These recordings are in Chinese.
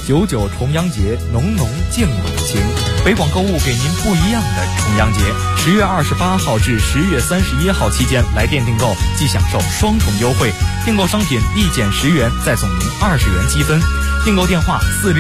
99重阳节，浓浓敬老情。北广购物给您不一样的重阳节，10月28号至10月31号期间来店订购，即享受双重优惠，订购商品立减10元，再送您20元积分。订购电话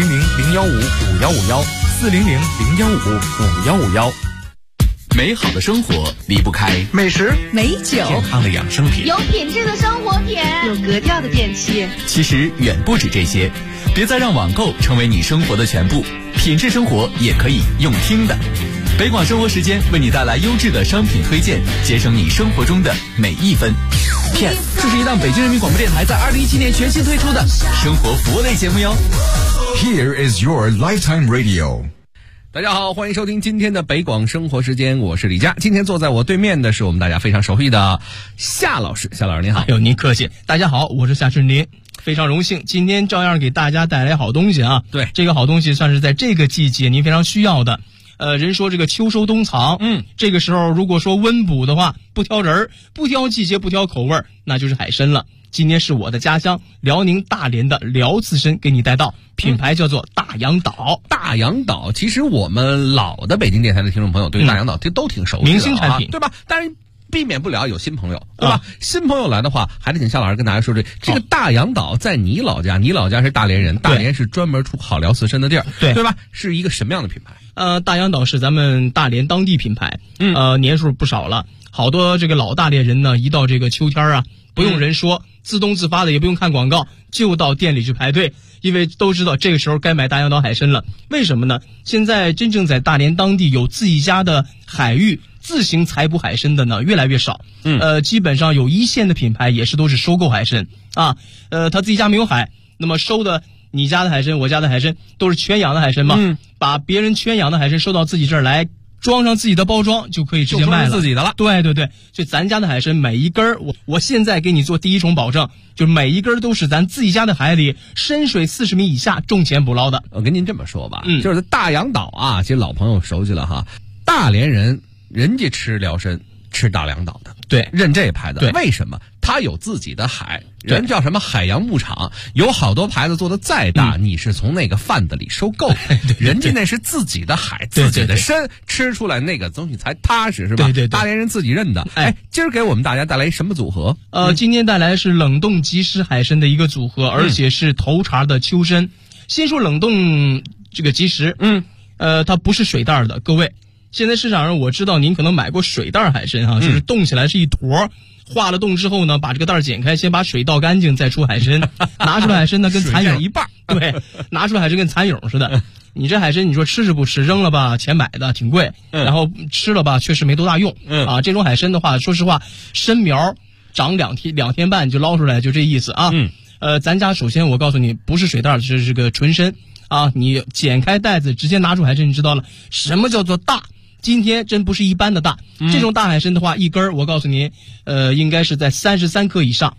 400-015-5151，400-015-5151。 美好的生活离不开美食、 美酒、 健康的养生品， 有品质的生活品， 有格调的电器。 其实远不止这些，别再让网购成为你生活的全部，品质生活也可以用听的。北广生活时间为你带来优质的商品推荐，节省你生活中的每一分。这是一档北京人民广播电台在2017年全新推出的生活服务类节目哟。 Here is your Lifetime Radio。 大家好，欢迎收听今天的北广生活时间，我是李佳。今天坐在我对面的是我们大家非常熟悉的夏老师。夏老师您好。 哎呦，您客气。大家好，我是夏春林，非常荣幸今天照样给大家带来好东西啊。 对， 这个好东西算是在这个季节您非常需要的。人说这个秋收冬藏，这个时候如果说温补的话，不挑人，不挑季节，不挑口味，那就是海参了。今天是我的家乡辽宁大连的辽刺参给你带到，品牌叫做大洋岛。 大洋岛，其实我们老的北京电台的听众朋友对大洋岛都挺熟悉的， 明星产品， 对吧？但是避免不了有新朋友，对吧？新朋友来的话，还得请夏老师跟大家说这个大洋岛在你老家，你老家是大连人，大连是专门出好辽刺参的地儿，对吧？是一个什么样的品牌？ 大洋岛是咱们大连当地品牌，年数不少了，好多这个老大连人呢，一到这个秋天啊，不用人说，自动自发的也不用看广告，就到店里去排队，因为都知道这个时候该买大洋岛海参了。为什么呢？现在真正在大连当地有自己家的海域自行采捕海参的呢，越来越少。基本上有一线的品牌也是都是收购海参啊，他自己家没有海，那么收的你家的海参，我家的海参都是圈养的海参嘛，把别人圈养的海参收到自己这儿来，装上自己的包装就可以直接卖了， 自己的了。 对，所以咱家的海参每一根我现在给你做第一重保证，就每一根都是咱自己家的海里深水40米以下种潜捕捞的。 我跟您这么说吧，就是大洋岛啊，其实老朋友熟悉了哈，大连人家吃辽参吃大洋岛的， 对， 认这牌子。 对， 为什么？他有自己的海，人叫什么海洋牧场，有好多牌子做的再大，你是从那个贩子里收购的，人家那是自己的海，自己的参，吃出来那个东西才踏实，是吧？ 对， 大连人自己认的。今儿给我们大家带来什么组合？ 今天带来是冷冻即食海参的一个组合，而且是头茬的秋参。先说冷冻这个即食，它不是水袋的，各位。现在市场上我知道您可能买过水袋海参哈，就是冻起来是一坨，化了冻之后呢，把这个袋剪开，先把水倒干净，再出海参，拿出来海参呢跟蚕蛹一半， 对，拿出来海参跟蚕蛹似的。你这海参你说吃是不吃，扔了吧钱买的挺贵，然后吃了吧确实没多大用，这种海参的话，说实话，参苗长2天半就捞出来，就这意思啊。咱家首先我告诉你，不是水袋，是个纯参啊，你剪开袋子直接拿出海参，你知道了什么叫做大。今天真不是一般的大，这种大海参的话，一根我告诉您，应该是在33克以上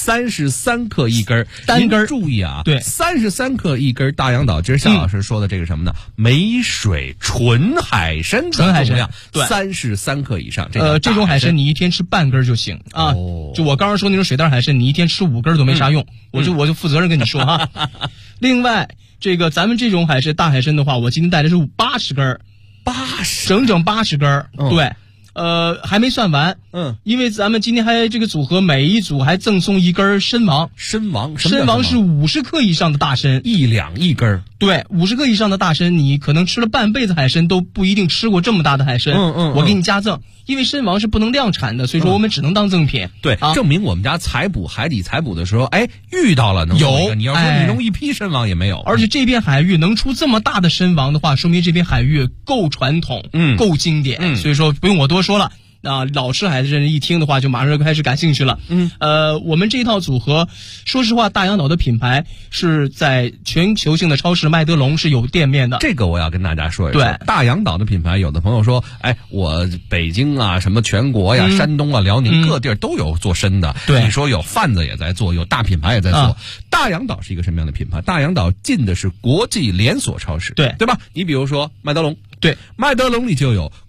，33克一根， 单根。 注意啊， 对 ，33克一根大洋岛，这是夏老师说的这个什么呢？没水纯海参， 纯海参， 对，33克以上。 这种海参你一天吃半根就行啊。就我刚刚说那种水袋海参，你一天吃5根都没啥用，我就负责任跟你说哈。另外，这个咱们这种海参大海参的话，我今天带的是80根。整整80根，对，还没算完，因为咱们今天还这个组合，每一组还赠送一根参王。参王是50克以上的大参 ，1两1根。 对，50克以上的大参，你可能吃了半辈子海参都不一定吃过这么大的海参。我给你加赠，因为参王是不能量产的，所以说我们只能当赠品。 对，证明我们家海底采捕的时候，遇到了能有。 你要说你弄一批参王也没有。 而且这片海域能出这么大的参王的话，说明这片海域够传统，够经典。所以说不用我多说了。老吃海参人一听的话，就马上开始感兴趣了。我们这一套组合，说实话，大洋岛的品牌是在全球性的超市麦德龙是有店面的。 这个我要跟大家说一说。对，大洋岛的品牌，有的朋友说，我北京啊，什么全国呀、山东啊、辽宁各地儿都有做参的。对，你说有贩子也在做，有大品牌也在做。大洋岛是一个什么样的品牌？大洋岛进的是国际连锁超市，对吧？你比如说麦德龙。对，麦德龙里就有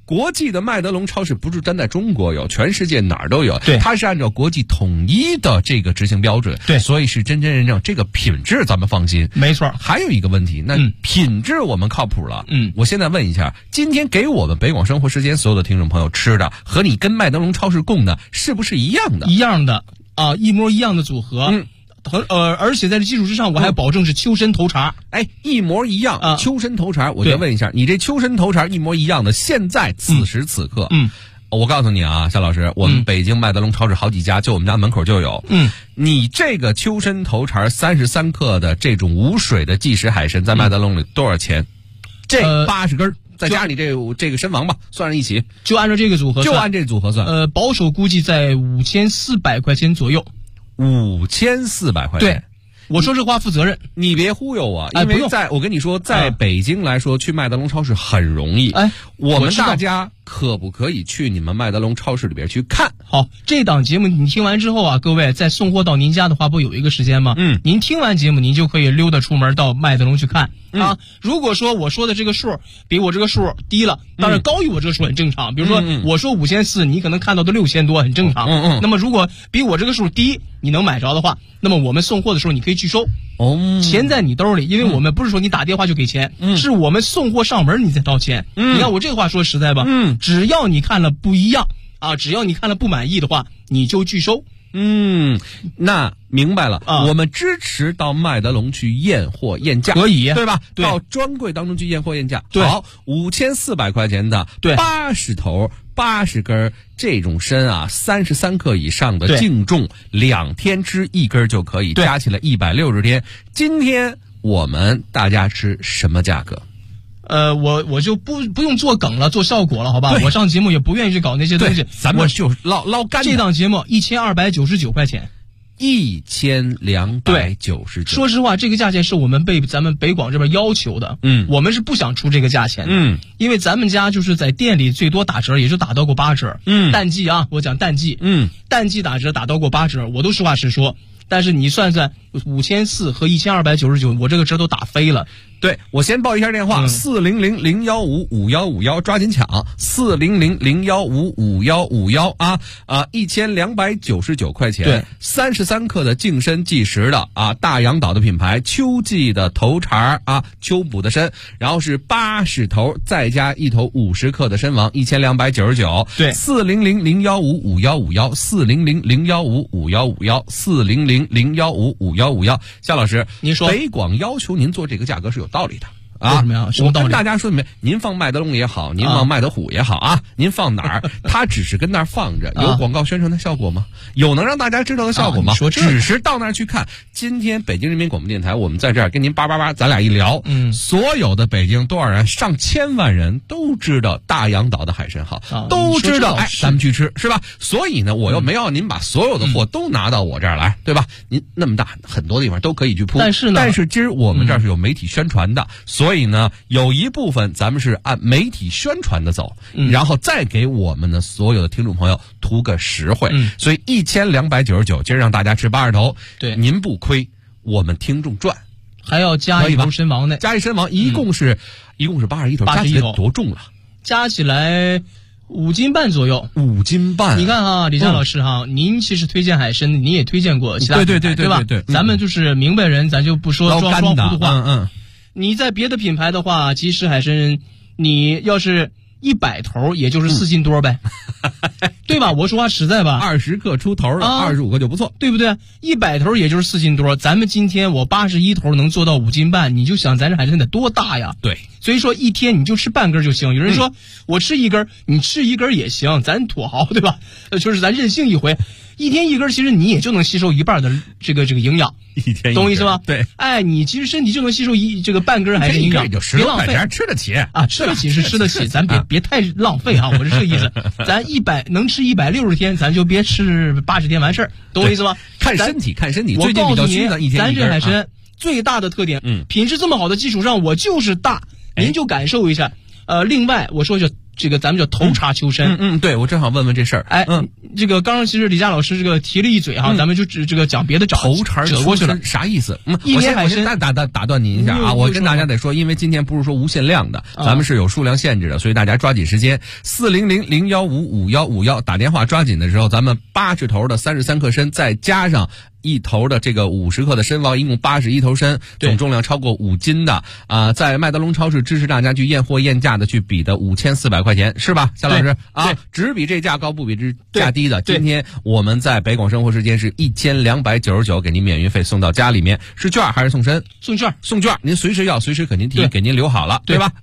国际的麦德龙超市不是单在中国有，全世界哪儿都有。 对， 它是按照国际统一的这个执行标准。 对， 所以是真真正正这个品质咱们放心。 没错。 还有一个问题，那品质我们靠谱了。我现在问一下，今天给我们北广生活时间所有的听众朋友吃的，和你跟麦德龙超市供的是不是一样的？ 一样的啊，一模一样的组合。而且在这基础之上，我还保证是秋参头茬。 一模一样。秋参头茬，我就问一下，你这秋参头茬一模一样的，现在此时此刻，我告诉你啊，夏老师，我们北京麦德龙超市好几家，就我们家门口就有。你这个秋参头茬33克的这种无水的即食海参，在麦德龙里多少钱？这80根。再加上你这个参王吧，算上一起， 就按照这个组合算， 就按这组合算。 保守估计在5400块钱左右。 5400块钱。 对，我说这话负责任， 你别忽悠我，因为我跟你说，在北京来说，去麦德龙超市很容易。我们大家可不可以去你们麦德龙超市里边去看？ 好，这档节目你听完之后啊，各位在送货到您家的话，不有一个时间吗？您听完节目，您就可以溜达出门到麦德龙去看。如果说我说的这个数比我这个数低了，当然高于我这个数很正常。比如说我说5400，你可能看到的6000多，很正常。那么如果比我这个数低，你能买着的话，那么我们送货的时候你可以拒收。钱在你兜里，因为我们不是说你打电话就给钱，是我们送货上门你再掏钱。你看我这个话说实在吧，只要你看了不一样啊，只要你看了不满意的话，你就拒收。 那明白了。我们支持到麦德龙去验货验价， 可以， 对吧？ 对， 到专柜当中去验货验价。 对， 好，5400块钱的，对，80头80根这种参啊，33克以上的净重，2天吃1根就可以，加起来160天。今天我们大家吃什么价格？ 我就不用做梗了，做效果了，好吧？我上节目也不愿意去搞那些东西， 咱们就捞干的。 这档节目1299块钱 ，1299。 说实话，这个价钱是我们被咱们北广这边要求的。我们是不想出这个价钱的。因为咱们家就是在店里最多打折，也就打到过8折。淡季啊，我讲淡季。淡季打折打到过8折，我都实话实说。但是你算算5400和1299，我这个折都打飞了。 对，我先报一下电话，400-015-5151，抓紧抢，400-015-5151啊，1299块钱， 对 ，33克的净参即食的啊，大洋岛的品牌秋季的头茬啊，秋捕的参，然后是80头，再加1头50克的参王，1299， 对 ，400-015-5151，400-015-5151，400-015-5151。夏老师， 您说北广要求您做这个价格是有道理的。 为什么呀？什么道理？ 我跟大家说明，您放麦德龙也好，您放麦德虎也好啊，您放哪儿，它只是跟那儿放着，有广告宣传的效果吗？有能让大家知道的效果吗？ 说只是到那儿去看。今天北京人民广播电台，我们在这儿跟您叭叭叭，咱俩一聊，所有的北京多少人，上千万人都知道大洋岛的海参好，都知道，咱们去吃是吧？所以呢，我又没要您把所有的货都拿到我这儿来，对吧？您那么大，很多地方都可以去铺，但是今儿我们这儿是有媒体宣传的，所以呢，有一部分咱们是按媒体宣传的走，然后再给我们的所有的听众朋友图个实惠。所以1299，今儿让大家吃80头， 对， 您不亏，我们听众赚， 还要加一头参王呢， 加一参王，一共是81头，加起来多重了？ 加起来5斤半左右 ，5斤半。 你看哈，李佳老师哈，您其实推荐海参，您也推荐过其他品牌，对吧？咱们就是明白人，咱就不说装糊涂话。你在别的品牌的话，即食海参，你要是100头，也就是4斤多呗，对吧？我说话实在吧 ，20克出头，25克就不错， 对不对？100头也就是4斤多，咱们今天我81头能做到5斤半，你就想咱这海参得多大呀？ 对， 所以说一天你就吃半根就行。有人说我吃1根，你吃1根也行，咱土豪对吧？就是咱任性一回。一天1根，其实你也就能吸收1半的这个营养， 一天懂我意思吗？ 对， 你其实身体就能吸收这个半根还是营养， 别浪费，吃得起啊，吃得起是吃得起，咱别太浪费啊，我是这个意思。咱能吃160天，咱就别吃80天完事儿，懂我意思吗？ 看身体。 我告诉你，咱这海参最大的特点， 嗯， 品质这么好的基础上，我就是大，您就感受一下。另外我说就这个咱们叫头茬秋参。 对，我正好问问这事儿。 这个刚刚其实李佳老师这个提了一嘴哈，咱们就这个讲别的头茬折过去了， 啥意思？ 一年海参打断您一下啊，我跟大家得说，因为今天不是说无限量的，咱们是有数量限制的，所以大家抓紧时间，400-015-5151打电话抓紧的时候，咱们80头的33克参，再加上1头的这个50克的参王，一共81头参，总重量超过5斤的在麦德龙超市支持大家去验货验价的去比的5400块钱，是吧，夏老师啊？只比这价高不比这价低的。今天我们在北广生活时间是1299，给您免运费送到家里面，是券还是送参？送券，您随时要随时给您提，给您留好了，对吧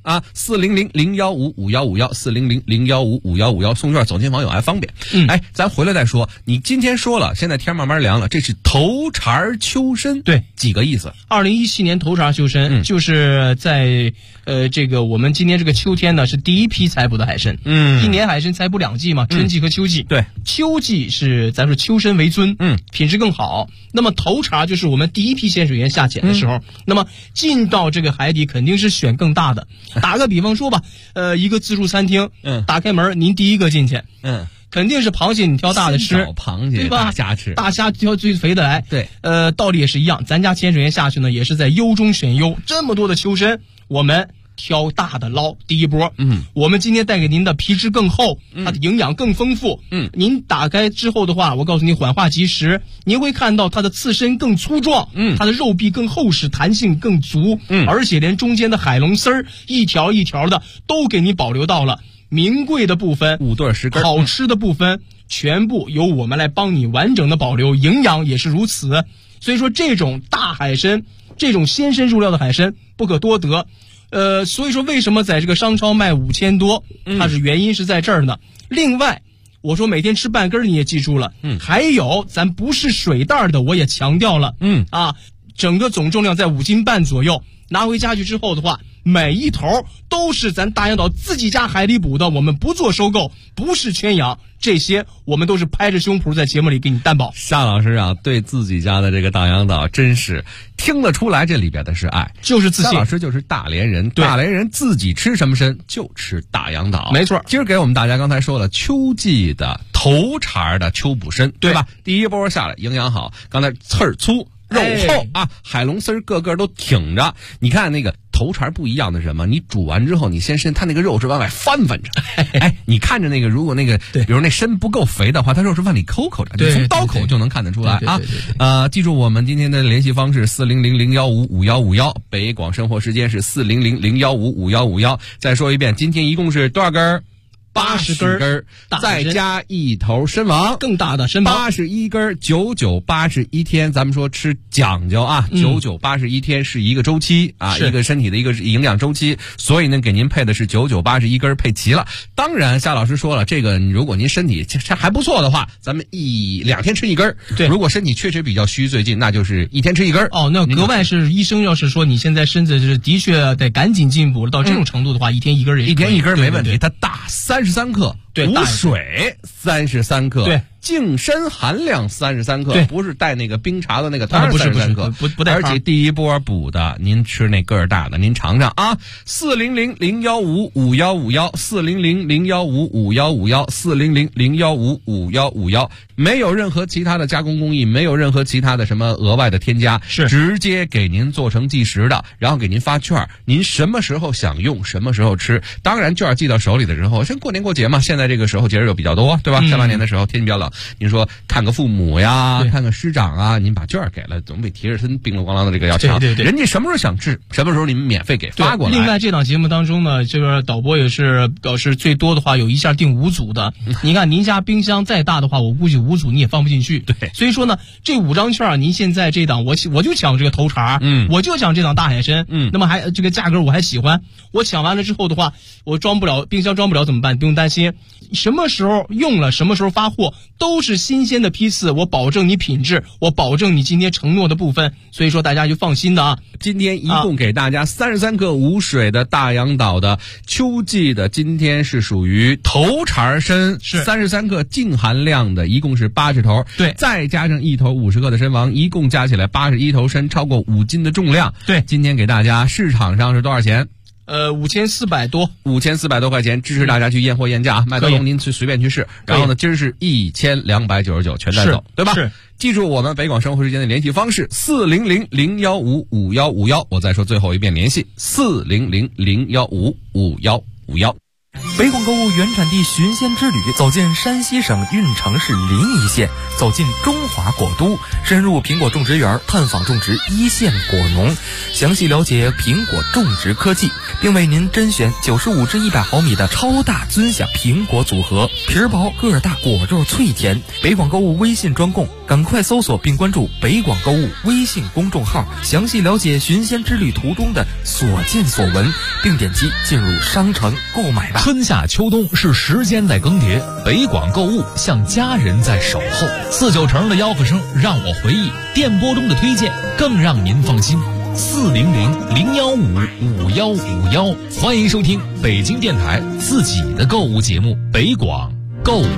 ？400-015-5151，400-015-5151，送券走亲访友还方便。咱回来再说。你今天说了，现在天慢慢凉了，这是头茬秋参， 对， 几个意思 ？2017年头茬秋参，就是在这个我们今年这个秋天呢是第一批采捕的海参。一年海参采捕2季嘛，春季和秋季。 对， 秋季是咱说秋参为尊，品质更好。那么头茬就是我们第一批咸水员下潜的时候，那么进到这个海底肯定是选更大的。打个比方说吧，一个自助餐厅，打开门您第一个进去，肯定是螃蟹，你挑大的吃， 螃蟹，对吧？大虾吃， 大虾挑最肥的来。 对， 道理也是一样。咱家潜水员下去呢，也是在优中选优，这么多的秋参，我们挑大的捞。第一波，我们今天带给您的皮质更厚，它的营养更丰富。您打开之后的话，我告诉你缓化即食，您会看到它的刺身更粗壮，它的肉壁更厚实，弹性更足，而且连中间的海龙丝儿一条一条的都给你保留到了。名贵的部分 5对10根， 好吃的部分全部由我们来帮你完整的保留，营养也是如此。所以说这种大海参，这种鲜参入料的海参不可多得。所以说为什么在这个商超卖5000多，它是原因是在这儿呢。另外我说每天吃半根你也记住了，还有咱不是水袋的我也强调了，整个总重量在5斤半左右，拿回家去之后的话，每一头都是咱大洋岛自己家海里捕的，我们不做收购，不是圈养，这些我们都是拍着胸脯在节目里给你担保。 夏老师啊，对自己家的这个大洋岛真是听得出来，这里边的是爱， 就是自信。 夏老师就是大连人，大连人自己吃什么参就吃大洋岛， 没错。 今儿给我们大家刚才说了秋季的头茬的秋捕参，对吧？第一波下来营养好，刚才刺儿粗肉厚啊，海龙丝个个都挺着。你看那个头茬不一样的是什么？你煮完之后，你先它那个肉是往外翻着。你看着那个，如果那个比如那参不够肥的话，它肉是往里抠着，你从刀口就能看得出来啊。记住我们今天的联系方式400-015-5151，北广生活时间是400-015-5151。再说一遍，今天一共是多少根？80根，再加1头参王， 更大的参王 ，81根，9981天。咱们说吃讲究啊，9981天是一个周期啊，一个身体的一个营养周期，所以呢，给您配的是9981根配齐了。当然，夏老师说了，这个如果您身体还不错的话，咱们2天吃1根。对，如果身体确实比较虚，最近那就是1天吃1根。 那格外是医生要是说你现在身子是的确得赶紧进步了，到这种程度的话，1天1根也 1天1根没问题。它大33克，无水33克， 对， 净参含量33克，不是带那个冰茶的那个汤33克， 不带。 而且第一波补的，您吃那个儿大的，您尝尝啊。400-015-5151，400-015-5151，400-015-5151，没有任何其他的加工工艺，没有任何其他的什么额外的添加， 是直接给您做成即食的，然后给您发券，您什么时候想用什么时候吃。当然券寄到手里的时候，像过年过节嘛，现在这个时候节日又比较多，对吧？下半年的时候天气比较冷，您说看个父母呀，看个师长啊，您把券给了，总比提着身冰了咣啷的这个要强。 对， 人家什么时候想吃，什么时候你们免费给发过来。 另外这档节目当中呢，这个导播也是表示最多的话有一下订5组的。你看您家冰箱再大的话，我估计5组你也放不进去。 对， 所以说呢，这5张券您现在这档我就抢这个头茬，我就抢这档大海参，那么还这个价格我还喜欢。我抢完了之后的话，我冰箱装不了怎么办？不用担心，什么时候用了什么时候发货，都是新鲜的批次，我保证你品质，我保证你今天承诺的部分，所以说大家就放心的啊。 今天一共给大家33克无水的大洋岛的秋季的，今天是属于头茬参，是33克净含量的，一共是80头， 对， 再加上1头50克的参王，一共加起来81头参，超过5斤的重量。 对， 今天给大家市场上是多少钱 5400多 ，5400多块钱，支持大家去验货验价，麦德龙您随便去试。然后呢，今儿是1299全带走，对吧？ 是。 记住我们北广生活时间的联系方式：400-015-5151。我再说最后一遍联系：400-015-5151。 北广购物原产地寻仙之旅，走进山西省运城市临沂县，走进中华果都，深入苹果种植园，探访种植一线果农，详细了解苹果种植科技，并为您甄选95至100毫米的超大尊享苹果组合，皮儿薄个儿大，果肉脆甜。北广购物微信专供，赶快搜索并关注北广购物微信公众号，详细了解寻仙之旅途中的所见所闻，并点击进入商城购买吧。 春夏秋冬是时间在更迭，北广购物像家人在守候。49成的吆喝声让我回忆，电波中的推荐更让您放心。400-015-5151，欢迎收听北京电台自己的购物节目北广购物。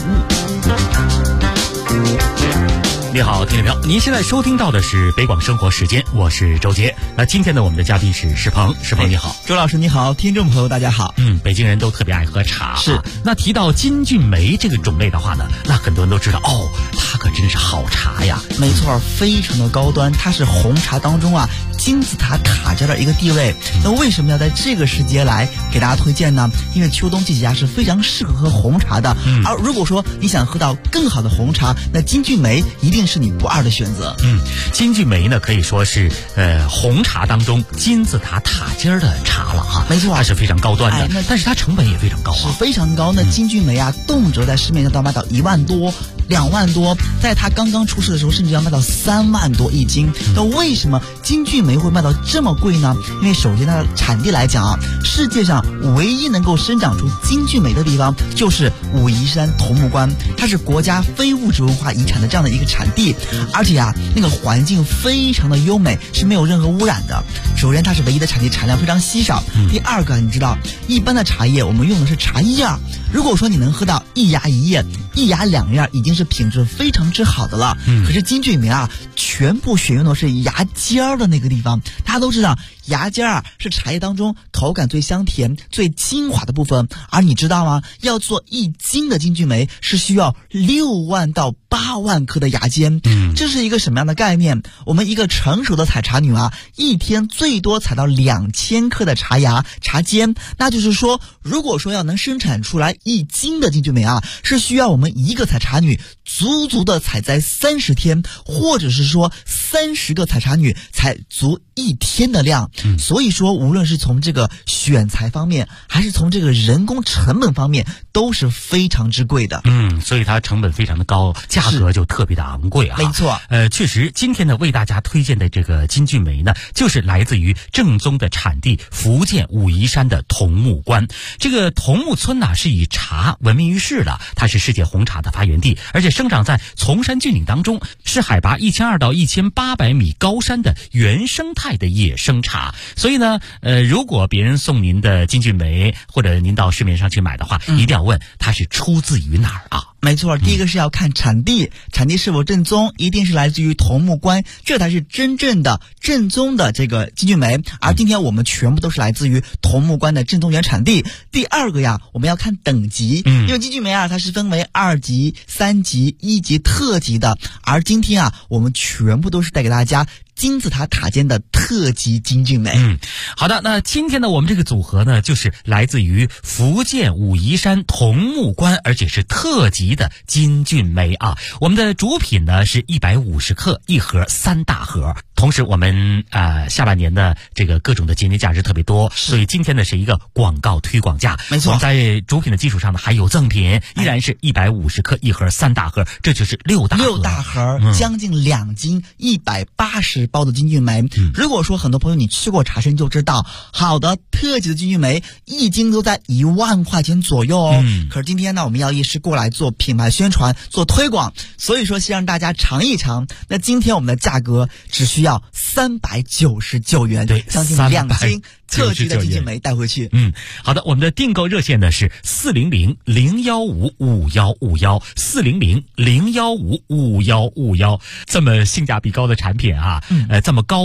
你好，听众朋友，您现在收听到的是北广生活时间，我是周杰。那今天呢，我们的嘉宾是石鹏，石鹏你好， 周老师你好，听众朋友大家好。 北京人都特别爱喝茶， 是。 那提到金骏眉这个种类的话呢，那很多人都知道哦，它可真是好茶呀。 没错，非常的高端，它是红茶当中啊金字塔塔尖的一个地位。那为什么要在这个时节来给大家推荐呢？因为秋冬季节啊是非常适合喝红茶的。而如果说你想喝到更好的红茶，那金骏眉一定是你不二的选择。 金骏眉呢可以说是红茶当中金字塔塔尖的茶了哈。 没错， 它是非常高端的，但是它成本也非常高啊， 是非常高。那金骏眉啊，动辄在市面上都要卖到1万多、2万多，在它刚刚出世的时候，甚至要卖到3万多一斤。那为什么金骏眉会卖到这么贵呢？因为首先它的产地来讲啊，世界上唯一能够生长出金骏眉的地方就是武夷山桐木关，它是国家非物质文化遗产的这样的一个产地，而且啊，那个环境非常的优美，是没有任何污染的。首先它是唯一的产地，产量非常稀少。第二个，你知道一般的茶叶我们用的是茶叶，如果说你能喝到一芽一叶、一芽两叶，已经是品质非常之好的了。可是金骏眉啊，全部选用的是芽尖的那个地方。大家都知道芽尖啊是茶叶当中口感最香甜、最精华的部分，而你知道吗？要做1斤的金骏眉是需要6万到8万颗的芽尖。这是一个什么样的概念？我们一个成熟的采茶女啊，一天最多采到2000颗的茶芽、茶尖。那就是说，如果说要能生产出来1斤的金骏眉啊，是需要我们一个采茶女足足的采摘30天，或者是说30个采茶女采足1天的量。所以说，无论是从这个选材方面，还是从这个人工成本方面，都是非常之贵的。 所以它成本非常的高，价格就特别的昂贵啊。 没错。 确实，今天呢为大家推荐的这个金骏眉呢，就是来自于正宗的产地福建武夷山的桐木关。这个桐木村呢是以茶闻名于世的，它是世界红茶的发源地，而且生长在崇山峻岭当中，是海拔1200到1800米高山的原生态的野生茶。所以呢，如果别人送您的金骏眉，或者您到市面上去买的话，一定要问它是出自于哪儿啊？ 没错，第一个是要看产地，产地是否正宗，一定是来自于桐木关，这才是真正的正宗的这个金骏眉。而今天我们全部都是来自于桐木关的正宗原产地。第二个呀，我们要看等级，因为金骏眉啊，它是分为2级、3级、1级、特级的。而今天啊，我们全部都是带给大家金字塔塔尖的特级金骏眉。 好的，那今天呢，我们这个组合呢，就是来自于福建武夷山桐木关，而且是特级的金骏眉啊。我们的主品呢是150克一盒，3大盒。同时我们下半年的这个各种的节年假日特别多，所以今天呢是一个广告推广价。 没错， 我们在主品的基础上呢还有赠品，依然是150克一盒，3大盒，这就是6大盒。 6大盒，将近2斤，180包的金骏眉。如果说很多朋友你去过茶参就知道，好的特级的金骏眉1斤都在1万块钱左右哦。可是今天呢，我们药业是过来做品牌宣传、做推广，所以说先让大家尝一尝。那今天我们的价格只需要399元， 对， 将近2斤特级的金骏眉带回去。 好的，我们的订购热线呢是400-015-5151，400-015-5151。这么性价比高的产品啊，这么高品质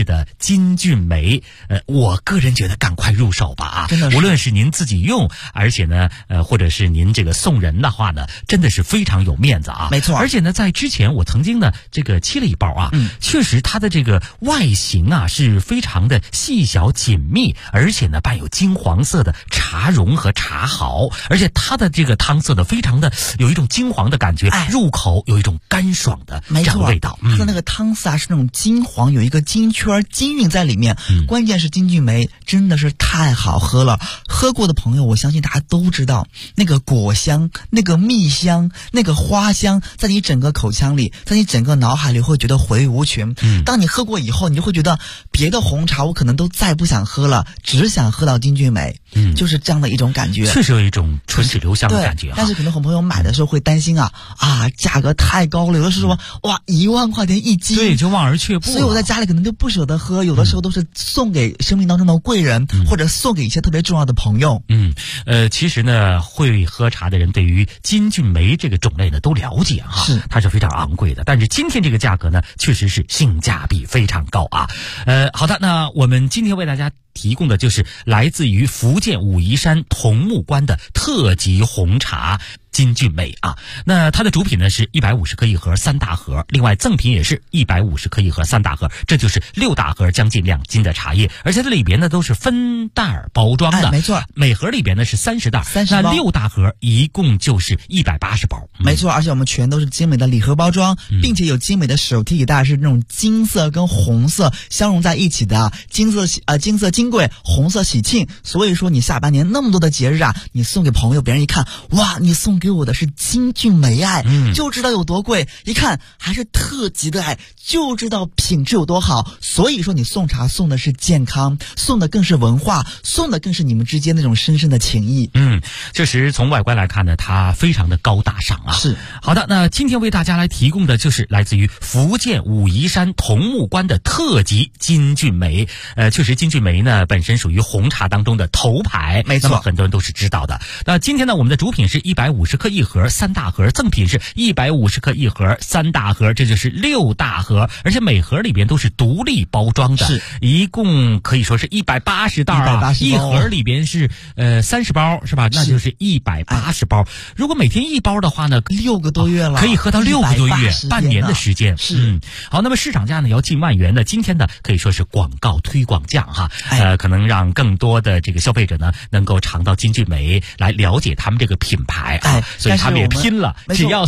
制的金骏眉，我个人觉得赶快入手吧啊！ 真的是， 无论是您自己用，而且呢，或者是您这个送人的话呢，真的是非常有面子啊。 没错， 而且呢，在之前我曾经呢这个沏了一包啊，确实它的这个外形啊是非常的细小紧密，而且呢伴有金黄色的茶蓉和茶毫，而且它的这个汤色呢非常的有一种金黄的感觉，入口有一种干爽的这样的味道。 它的那个汤色啊是那种金黄，有一个金圈金韵在里面。关键是金骏眉真的是太好喝了，喝过的朋友我相信大家都知道，那个果香、那个蜜香、那个花香，在你整个口腔里，在你整个脑海里会觉得回味无穷。当你喝过以后，你就会觉得别的红茶我可能都再不想喝了，只想喝到金骏眉。就是这样的一种感觉， 确实有一种唇齿留香的感觉。 但是可能很多朋友买的时候会担心价格太高了，有的时候哇1万块钱一斤， 对，就望而却步。 所以我在家里可能就不舍得喝，有的时候都是送给生命当中的贵人，或者送给一些特别重要的朋友。 其实呢，会喝茶的人对于金骏眉这个种类呢都了解哈，它是非常昂贵的。但是今天这个价格呢，确实是性价比非常高啊。好的，那我们今天为大家提供的就是来自于福建武夷山桐木关的特级红茶金骏眉啊。那它的主品呢是150克一盒3大盒，另外赠品也是150克一盒3大盒，这就是6大盒将近2斤的茶叶，而且它里边呢都是分袋包装的， 没错， 每盒里边呢是30袋 ，30包， 那6大盒一共就是180包， 没错，而且我们全都是精美的礼盒包装，并且有精美的手提礼袋，是那种金色跟红色相融在一起的，金色金贵，红色喜庆。所以说你下半年那么多的节日啊，你送给朋友，别人一看，哇，你送给我的是金骏眉就知道有多贵，一看还是特级的就知道品质有多好。所以说你送茶送的是健康，送的更是文化，送的更是你们之间那种深深的情谊。 确实从外观来看呢，它非常的高大上啊。 是。 好的，那今天为大家来提供的就是来自于福建武夷山桐木关的特级金骏眉。确实金骏眉呢本身属于红茶当中的头牌， 没错， 那么很多人都是知道的。那今天呢，我们的主品是150克一盒3大盒，赠品是150克一盒3大盒，这就是6大盒，而且每盒里边都是独立包装的， 是一共可以说是180袋啊，一盒里边是30包是吧？那就是180包。如果每天1包的话呢 ，6个多月了， 可以喝到6个多月，半年的时间。 是。 好，那么市场价呢要近万元的，今天呢可以说是广告推广价哈，可能让更多的这个消费者呢能够尝到金骏眉，来了解他们这个品牌啊，所以他们也拼了，只要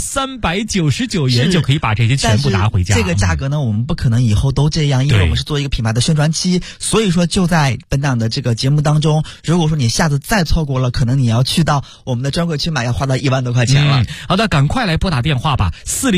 399元就可以把这些全部拿回家。 这个价格呢，我们不可能以后都这样，因为我们是做一个品牌的宣传期，所以说就在本档的这个节目当中，如果说你下次再错过了，可能你要去到我们的专柜去买，要花到1万多块钱了。 好的，赶快来拨打电话吧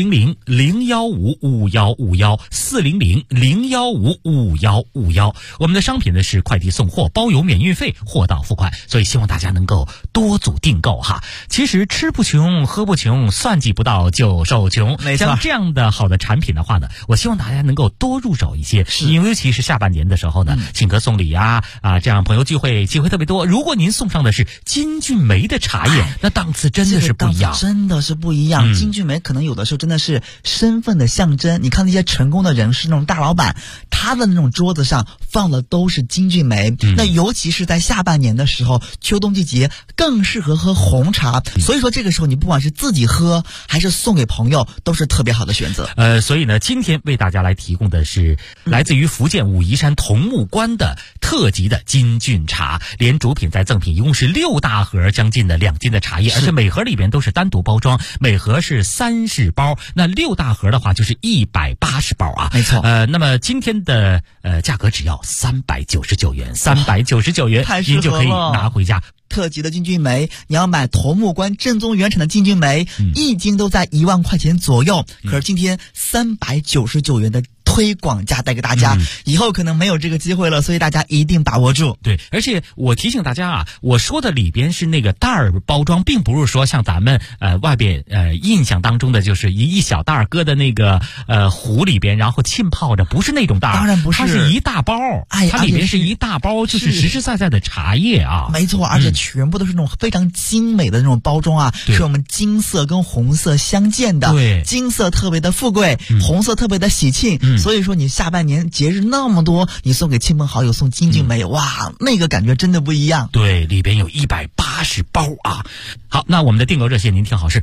，400-015-5151，400-015-5151。我们的商品呢是快递送货，包邮免运费，货到付款，所以希望大家能够多组订购哈。其实吃不穷，喝不穷，算计不到就受穷。 没错， 像这样的好的产品的话呢，我希望大家能够多入手一些，因为尤其是下半年的时候呢，请客送礼这样朋友聚会机会特别多。如果您送上的是金骏眉的茶叶，那档次真的是不一样， 真的是不一样。金骏眉可能有的时候真的是身份的象征。你看那些成功的人士，那种大老板，他的那种桌子上放的都是金骏眉。那尤其是在下半年的时候，秋冬季节更适合喝红茶。所以说这个时候你不管是自己喝还是送给朋友，都是特别好的选择。 所以呢，今天为大家来提供的是来自于福建武夷山桐木关的特级的金骏茶，连主品带赠品一共是6大盒，将近的2斤的茶叶，而且每盒里边都是单独包装，每盒是30包，那6大盒的话就是180包啊。 没错。 那么今天的价格只要399元，399元您就可以拿回家。 特级的金骏眉，你要买桐木关正宗原产的金骏眉，一斤都在1万块钱左右。可是今天399元的推广价带给大家，以后可能没有这个机会了，所以大家一定把握住。 对，而且我提醒大家我说的里边是那个袋儿包装，并不是说像咱们外边印象当中的就是一小袋儿搁的那个壶里边，然后浸泡着，不是那种袋儿， 当然不是， 它是一大包，它里边是一大包，就是实实在在的茶叶啊。 没错，而且全部都是那种非常精美的那种包装是我们金色跟红色相间的， 对， 金色特别的富贵，红色特别的喜庆。 所以说你下半年节日那么多，你送给亲朋好友，送金骏眉，哇，那个感觉真的不一样。 对，里边有180包啊。好，那我们的订购热线您听好，是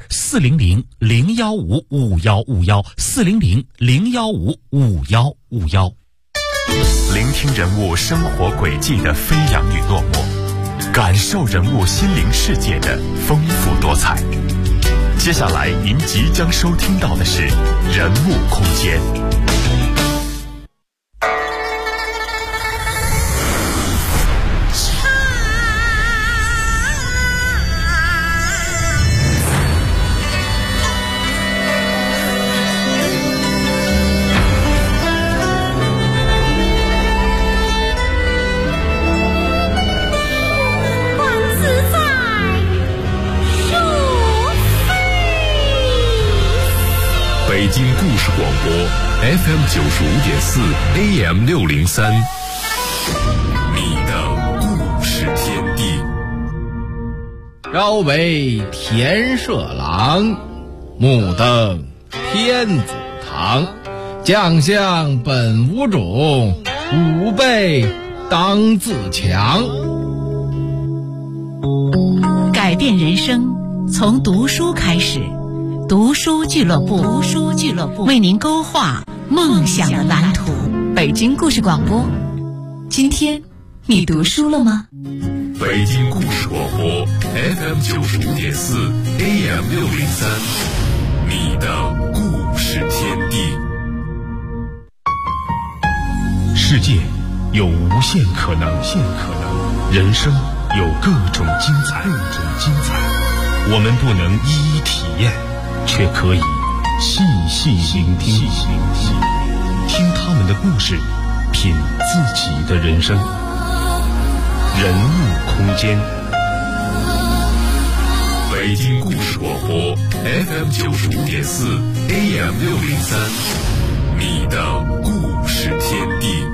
400-015-5151，400-015-5151。 聆听人物生活轨迹的飞扬与落寞，感受人物心灵世界的丰富多彩。接下来您即将收听到的是人物空间。 北京故事广播 FM 95.4 AM 603，你的故事天地。 朝为田舍郎，暮登天子堂。将相本无种，吾辈当自强。 改变人生，从读书开始。读书俱乐部，为您勾画梦想的蓝图。北京故事广播，今天你读书了吗？ 北京故事广播 FM 95.4 AM 603，你的故事天地。 世界有无限可能，人生有各种精彩。我们不能一一体验，却可以细细聆听，听他们的故事，品自己的人生。人物空间， 北京故事广播 FM 95.4 AM 603，你的故事天地。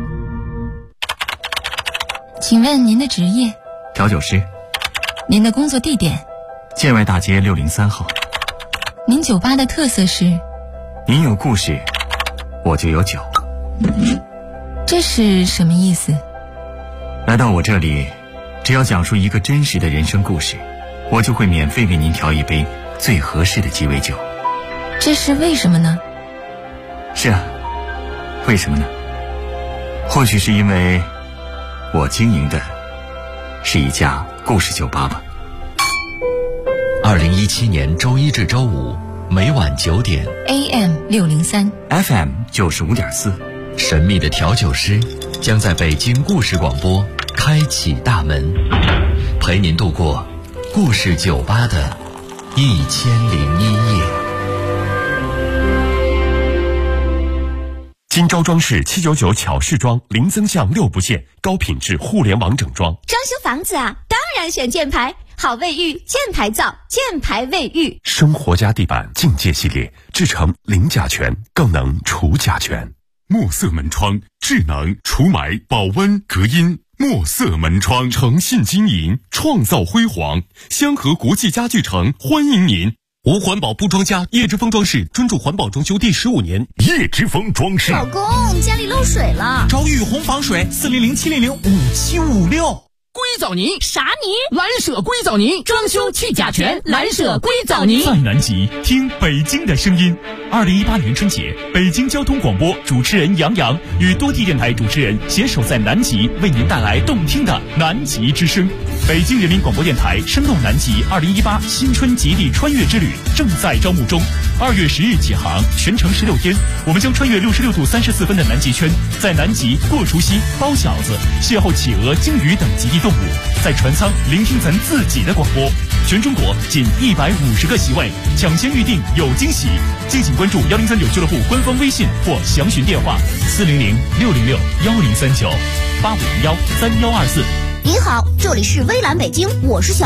请问您的职业？ 调酒师。 您的工作地点？ 建外大街603号。 您酒吧的特色是？ 您有故事，我就有酒。 这是什么意思？ 来到我这里，只要讲述一个真实的人生故事，我就会免费为您调一杯最合适的鸡尾酒。 这是为什么呢？ 是啊，为什么呢？或许是因为我经营的是一家故事酒吧吧。 2017年周一至周五每晚9点 AM 603 FM 95.4， 神秘的调酒师将在北京故事广播开启大门，陪您度过故事酒吧的1001夜。 金招装饰799巧饰装，零增项6不限，高品质互联网整装。 装修房子啊，当然选箭牌，好卫浴，箭牌造，箭牌卫浴。 生活家地板境界系列，制成零甲醛，更能除甲醛。墨色门窗，智能除霾、保温、隔音。墨色门窗，诚信经营，创造辉煌。香河国际家具城欢迎您。无环保不装家，叶之峰装饰专注环保装修第15年。叶之峰装饰。 老公，家里漏水了， 找雨虹防水，400-700-5756。硅藻泥？ 啥泥？ 蓝舍硅藻泥，装修去甲醛，蓝舍硅藻泥。 在南极听北京的声音。2018年春节，北京交通广播主持人杨洋与多地电台主持人携手在南极，为您带来动听的南极之声。北京人民广播电台声动南极2018新春极地穿越之旅正在招募中，2月10日起航，全程16天，我们将穿越66度34分的南极圈，在南极过除夕、包饺子，邂逅企鹅、鲸鱼等极地动物，在船舱聆听咱自己的广播。全中国仅150个席位，抢先预定有惊喜。敬请关注1039俱乐部官方微信或详询电话400-606-1039 8501-3124。 您好，这里是微蓝北京，我是小